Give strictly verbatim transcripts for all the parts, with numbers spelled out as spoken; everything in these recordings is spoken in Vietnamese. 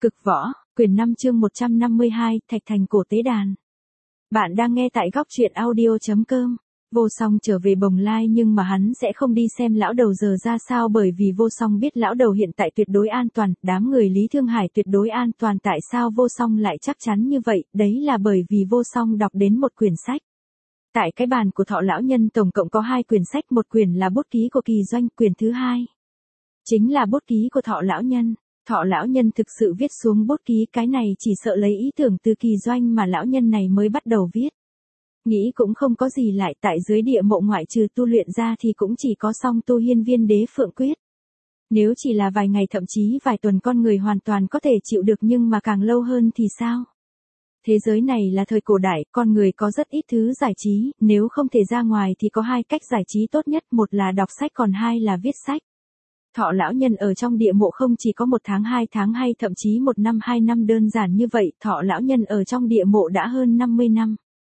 Cực võ, quyển năm chương một trăm năm mươi hai, Thạch Thành cổ tế đàn. Bạn đang nghe tại góc truyện audio chấm com. Vô Song trở về Bồng Lai nhưng mà hắn sẽ không đi xem lão đầu giờ ra sao bởi vì Vô Song biết lão đầu hiện tại tuyệt đối an toàn, đám người Lý Thương Hải tuyệt đối an toàn. Tại sao Vô Song lại chắc chắn như vậy? Đấy là bởi vì Vô Song đọc đến một quyển sách. Tại cái bàn của Thọ lão nhân tổng cộng có hai quyển sách, một quyển là bút ký của Kỳ Doanh, quyển thứ hai chính là bút ký của Thọ lão nhân. Thọ lão nhân thực sự viết xuống bút ký, cái này chỉ sợ lấy ý tưởng từ Kỳ Doanh mà lão nhân này mới bắt đầu viết. Nghĩ cũng không có gì lại, tại dưới địa mộ ngoại trừ tu luyện ra thì cũng chỉ có song tu hiên viên đế phượng quyết. Nếu chỉ là vài ngày thậm chí vài tuần con người hoàn toàn có thể chịu được, nhưng mà càng lâu hơn thì sao? Thế giới này là thời cổ đại, con người có rất ít thứ giải trí, nếu không thể ra ngoài thì có hai cách giải trí tốt nhất, một là đọc sách còn hai là viết sách. Thọ lão nhân ở trong địa mộ không chỉ có một tháng hai tháng hay thậm chí một năm hai năm đơn giản như vậy, Thọ lão nhân ở trong địa mộ đã hơn năm mươi năm.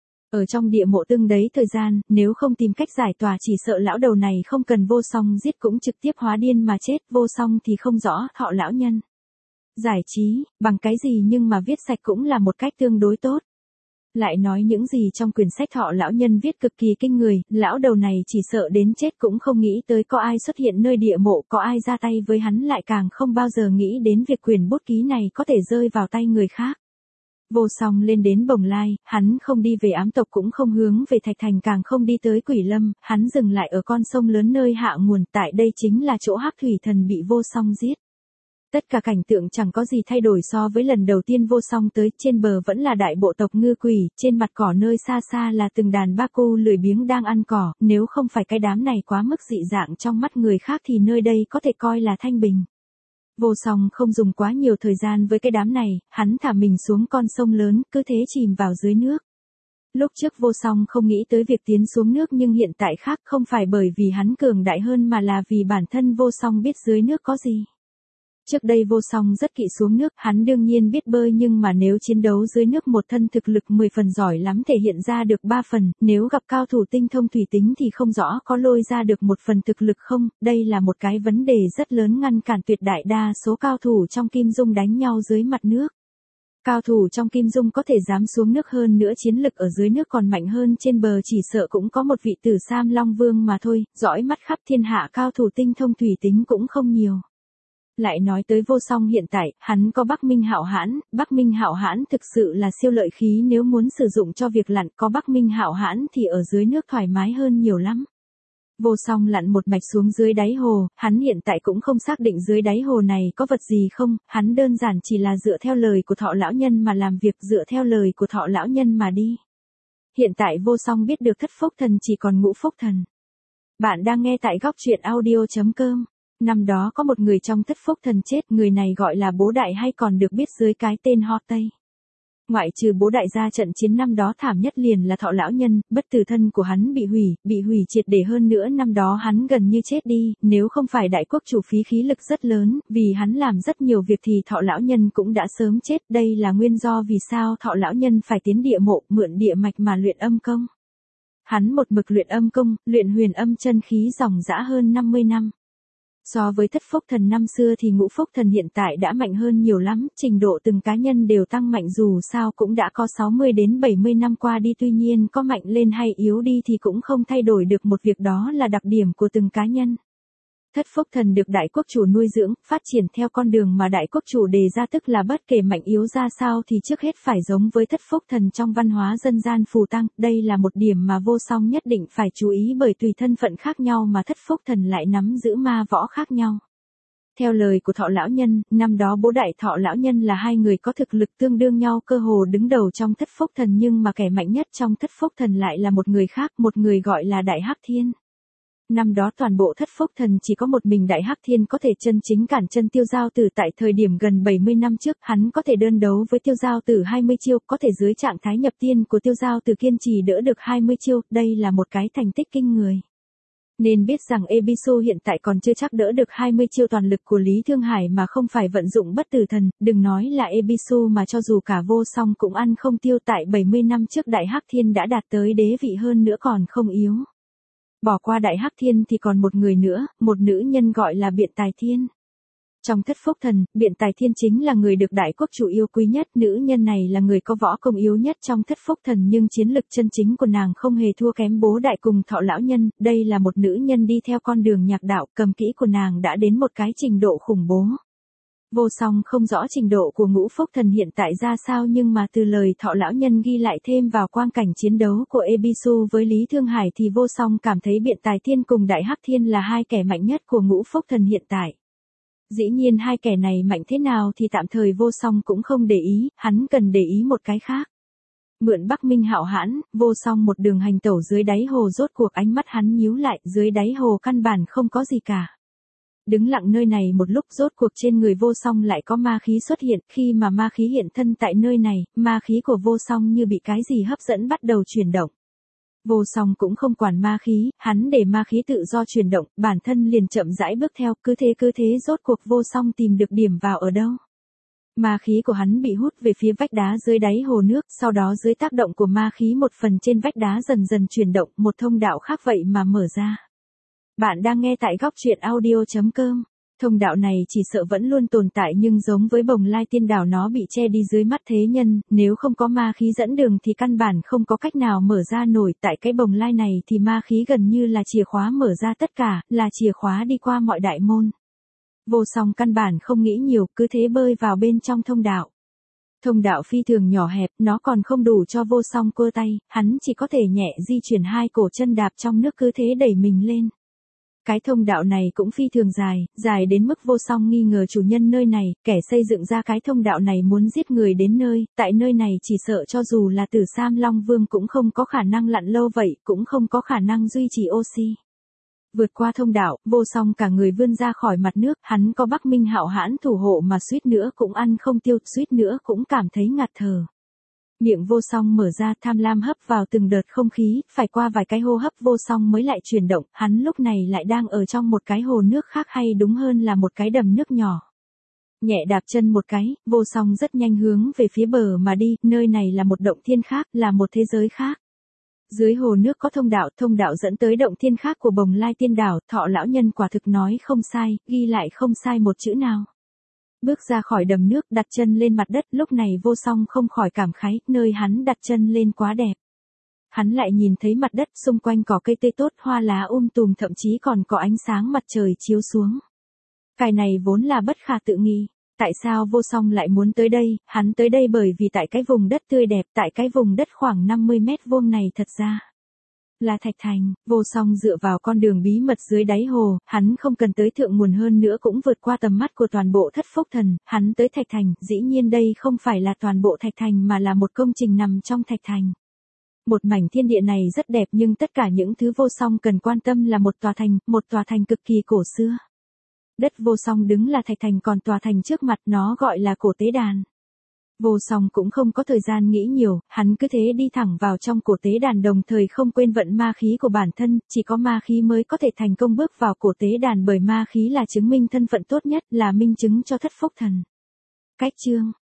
Ở trong địa mộ tương đấy thời gian, nếu không tìm cách giải tỏa chỉ sợ lão đầu này không cần Vô Song giết cũng trực tiếp hóa điên mà chết. Vô Song thì không rõ Thọ lão nhân giải trí bằng cái gì, nhưng mà viết sạch cũng là một cách tương đối tốt. Lại nói những gì trong quyển sách Thọ lão nhân viết cực kỳ kinh người, lão đầu này chỉ sợ đến chết cũng không nghĩ tới có ai xuất hiện nơi địa mộ, có ai ra tay với hắn, lại càng không bao giờ nghĩ đến việc quyển bút ký này có thể rơi vào tay người khác. Vô Song lên đến Bồng Lai, hắn không đi về ám tộc cũng không hướng về Thạch Thành, càng không đi tới Quỷ Lâm, hắn dừng lại ở con sông lớn nơi hạ nguồn, tại đây chính là chỗ Hắc Thủy Thần bị Vô Song giết. Tất cả cảnh tượng chẳng có gì thay đổi so với lần đầu tiên Vô Song tới, trên bờ vẫn là đại bộ tộc ngư quỷ, trên mặt cỏ nơi xa xa là từng đàn ba cu lười biếng đang ăn cỏ, nếu không phải cái đám này quá mức dị dạng trong mắt người khác thì nơi đây có thể coi là thanh bình. Vô Song không dùng quá nhiều thời gian với cái đám này, hắn thả mình xuống con sông lớn, cứ thế chìm vào dưới nước. Lúc trước Vô Song không nghĩ tới việc tiến xuống nước, nhưng hiện tại khác, không phải bởi vì hắn cường đại hơn mà là vì bản thân Vô Song biết dưới nước có gì. Trước đây Vô Song rất kỵ xuống nước, hắn đương nhiên biết bơi, nhưng mà nếu chiến đấu dưới nước một thân thực lực mười phần giỏi lắm thể hiện ra được ba phần, nếu gặp cao thủ tinh thông thủy tính thì không rõ có lôi ra được một phần thực lực không, đây là một cái vấn đề rất lớn ngăn cản tuyệt đại đa số cao thủ trong Kim Dung đánh nhau dưới mặt nước. Cao thủ trong Kim Dung có thể dám xuống nước, hơn nữa chiến lực ở dưới nước còn mạnh hơn trên bờ, chỉ sợ cũng có một vị Tử Sam Long Vương mà thôi, dõi mắt khắp thiên hạ cao thủ tinh thông thủy tính cũng không nhiều. Lại nói tới Vô Song hiện tại, hắn có Bắc Minh Hạo Hãn, Bắc Minh Hạo Hãn thực sự là siêu lợi khí, nếu muốn sử dụng cho việc lặn, có Bắc Minh Hạo Hãn thì ở dưới nước thoải mái hơn nhiều lắm. Vô Song lặn một mạch xuống dưới đáy hồ, hắn hiện tại cũng không xác định dưới đáy hồ này có vật gì không, hắn đơn giản chỉ là dựa theo lời của Thọ lão nhân mà làm việc, dựa theo lời của Thọ lão nhân mà đi. Hiện tại Vô Song biết được thất phúc thần chỉ còn ngũ phúc thần. Bạn đang nghe tại góc truyện audio chấm com. Năm đó có một người trong thất phúc thần chết, người này gọi là Bố Đại hay còn được biết dưới cái tên Ho Tây. Ngoại trừ Bố Đại ra, trận chiến năm đó thảm nhất liền là Thọ lão nhân, bất tử thân của hắn bị hủy, bị hủy triệt để, hơn nữa năm đó hắn gần như chết đi, nếu không phải đại quốc chủ phí khí lực rất lớn, vì hắn làm rất nhiều việc thì Thọ lão nhân cũng đã sớm chết, đây là nguyên do vì sao Thọ lão nhân phải tiến địa mộ, mượn địa mạch mà luyện âm công. Hắn một mực luyện âm công, luyện huyền âm chân khí dòng dã hơn năm mươi năm. So với thất phúc thần năm xưa thì ngũ phúc thần hiện tại đã mạnh hơn nhiều lắm, trình độ từng cá nhân đều tăng mạnh, dù sao cũng đã có sáu mươi đến bảy mươi năm qua đi, tuy nhiên có mạnh lên hay yếu đi thì cũng không thay đổi được một việc, đó là đặc điểm của từng cá nhân. Thất phúc thần được đại quốc chủ nuôi dưỡng, phát triển theo con đường mà đại quốc chủ đề ra, tức là bất kể mạnh yếu ra sao thì trước hết phải giống với thất phúc thần trong văn hóa dân gian phù tang, đây là một điểm mà Vô Song nhất định phải chú ý, bởi tùy thân phận khác nhau mà thất phúc thần lại nắm giữ ma võ khác nhau. Theo lời của Thọ lão nhân, năm đó Bố Đại Thọ lão nhân là hai người có thực lực tương đương nhau, cơ hồ đứng đầu trong thất phúc thần, nhưng mà kẻ mạnh nhất trong thất phúc thần lại là một người khác, một người gọi là Đại Hắc Thiên. Năm đó toàn bộ thất phúc thần chỉ có một mình Đại Hắc Thiên có thể chân chính cản chân Tiêu Giao Tử, tại thời điểm gần bảy mươi năm trước, hắn có thể đơn đấu với Tiêu Giao Tử hai mươi chiêu, có thể dưới trạng thái nhập tiên của Tiêu Giao Tử kiên trì đỡ được hai mươi chiêu, đây là một cái thành tích kinh người. Nên biết rằng Ebisu hiện tại còn chưa chắc đỡ được hai mươi chiêu toàn lực của Lý Thương Hải mà không phải vận dụng bất tử thần, đừng nói là Ebisu mà cho dù cả Vô Song cũng ăn không tiêu, tại bảy mươi năm trước Đại Hắc Thiên đã đạt tới đế vị, hơn nữa còn không yếu. Bỏ qua Đại Hắc Thiên thì còn một người nữa, một nữ nhân gọi là Biện Tài Thiên. Trong Thất Phúc Thần, Biện Tài Thiên chính là người được đại quốc chủ yêu quý nhất, nữ nhân này là người có võ công yếu nhất trong Thất Phúc Thần nhưng chiến lực chân chính của nàng không hề thua kém bố đại cùng Thọ lão nhân, đây là một nữ nhân đi theo con đường nhạc đạo, cầm kỹ của nàng đã đến một cái trình độ khủng bố. Vô Song không rõ trình độ của Ngũ Phúc Thần hiện tại ra sao nhưng mà từ lời Thọ lão nhân ghi lại thêm vào quang cảnh chiến đấu của Ebisu với Lý Thương Hải thì Vô Song cảm thấy Biện Tài Thiên cùng Đại Hắc Thiên là hai kẻ mạnh nhất của Ngũ Phúc Thần hiện tại. Dĩ nhiên hai kẻ này mạnh thế nào thì tạm thời Vô Song cũng không để ý, hắn cần để ý một cái khác. Mượn Bắc Minh hạo hãn, Vô Song một đường hành tẩu dưới đáy hồ rốt cuộc ánh mắt hắn nhíu lại, dưới đáy hồ căn bản không có gì cả. Đứng lặng nơi này một lúc rốt cuộc trên người Vô Song lại có ma khí xuất hiện, khi mà ma khí hiện thân tại nơi này, ma khí của Vô Song như bị cái gì hấp dẫn bắt đầu chuyển động. Vô Song cũng không quản ma khí, hắn để ma khí tự do chuyển động, bản thân liền chậm rãi bước theo, cứ thế cứ thế rốt cuộc Vô Song tìm được điểm vào ở đâu. Ma khí của hắn bị hút về phía vách đá dưới đáy hồ nước, sau đó dưới tác động của ma khí một phần trên vách đá dần dần chuyển động, một thông đạo khác vậy mà mở ra. Bạn đang nghe tại góc truyện audio chấm com. Thông đạo này chỉ sợ vẫn luôn tồn tại nhưng giống với Bồng Lai Tiên Đảo nó bị che đi dưới mắt thế nhân, nếu không có ma khí dẫn đường thì căn bản không có cách nào mở ra nổi, tại cái Bồng Lai này thì ma khí gần như là chìa khóa mở ra tất cả, là chìa khóa đi qua mọi đại môn. Vô Song căn bản không nghĩ nhiều, cứ thế bơi vào bên trong thông đạo. Thông đạo phi thường nhỏ hẹp, nó còn không đủ cho Vô Song cơ tay, hắn chỉ có thể nhẹ di chuyển hai cổ chân đạp trong nước cứ thế đẩy mình lên. Cái thông đạo này cũng phi thường dài, dài đến mức Vô Song nghi ngờ chủ nhân nơi này, kẻ xây dựng ra cái thông đạo này muốn giết người đến nơi, tại nơi này chỉ sợ cho dù là Tử Sam Long Vương cũng không có khả năng lặn lâu vậy, cũng không có khả năng duy trì oxy. Vượt qua thông đạo, Vô Song cả người vươn ra khỏi mặt nước, hắn có Bắc Minh hạo hãn thủ hộ mà suýt nữa cũng ăn không tiêu, suýt nữa cũng cảm thấy ngạt thở. Miệng Vô Song mở ra, tham lam hấp vào từng đợt không khí, phải qua vài cái hô hấp Vô Song mới lại chuyển động, hắn lúc này lại đang ở trong một cái hồ nước khác hay đúng hơn là một cái đầm nước nhỏ. Nhẹ đạp chân một cái, Vô Song rất nhanh hướng về phía bờ mà đi, nơi này là một động thiên khác, là một thế giới khác. Dưới hồ nước có thông đạo, thông đạo dẫn tới động thiên khác của Bồng Lai Tiên Đảo, Thọ lão nhân quả thực nói không sai, ghi lại không sai một chữ nào. Bước ra khỏi đầm nước, đặt chân lên mặt đất, lúc này Vô Song không khỏi cảm khái, nơi hắn đặt chân lên quá đẹp. Hắn lại nhìn thấy mặt đất xung quanh có cây tươi tốt, hoa lá um tùm, thậm chí còn có ánh sáng mặt trời chiếu xuống. Cái này vốn là bất khả tự nghi. Tại sao Vô Song lại muốn tới đây? Hắn tới đây bởi vì tại cái vùng đất tươi đẹp, tại cái vùng đất khoảng năm mươi mét vuông này thật ra là Thạch Thành. Vô Song dựa vào con đường bí mật dưới đáy hồ, hắn không cần tới thượng nguồn hơn nữa cũng vượt qua tầm mắt của toàn bộ Thất Phúc Thần, hắn tới Thạch Thành, dĩ nhiên đây không phải là toàn bộ Thạch Thành mà là một công trình nằm trong Thạch Thành. Một mảnh thiên địa này rất đẹp nhưng tất cả những thứ Vô Song cần quan tâm là một tòa thành, một tòa thành cực kỳ cổ xưa. Đất Vô Song đứng là Thạch Thành còn tòa thành trước mặt nó gọi là cổ tế đàn. Vô Song cũng không có thời gian nghĩ nhiều, hắn cứ thế đi thẳng vào trong cổ tế đàn đồng thời không quên vận ma khí của bản thân, chỉ có ma khí mới có thể thành công bước vào cổ tế đàn bởi ma khí là chứng minh thân phận tốt nhất, là minh chứng cho Thất Phúc Thần. Cách chương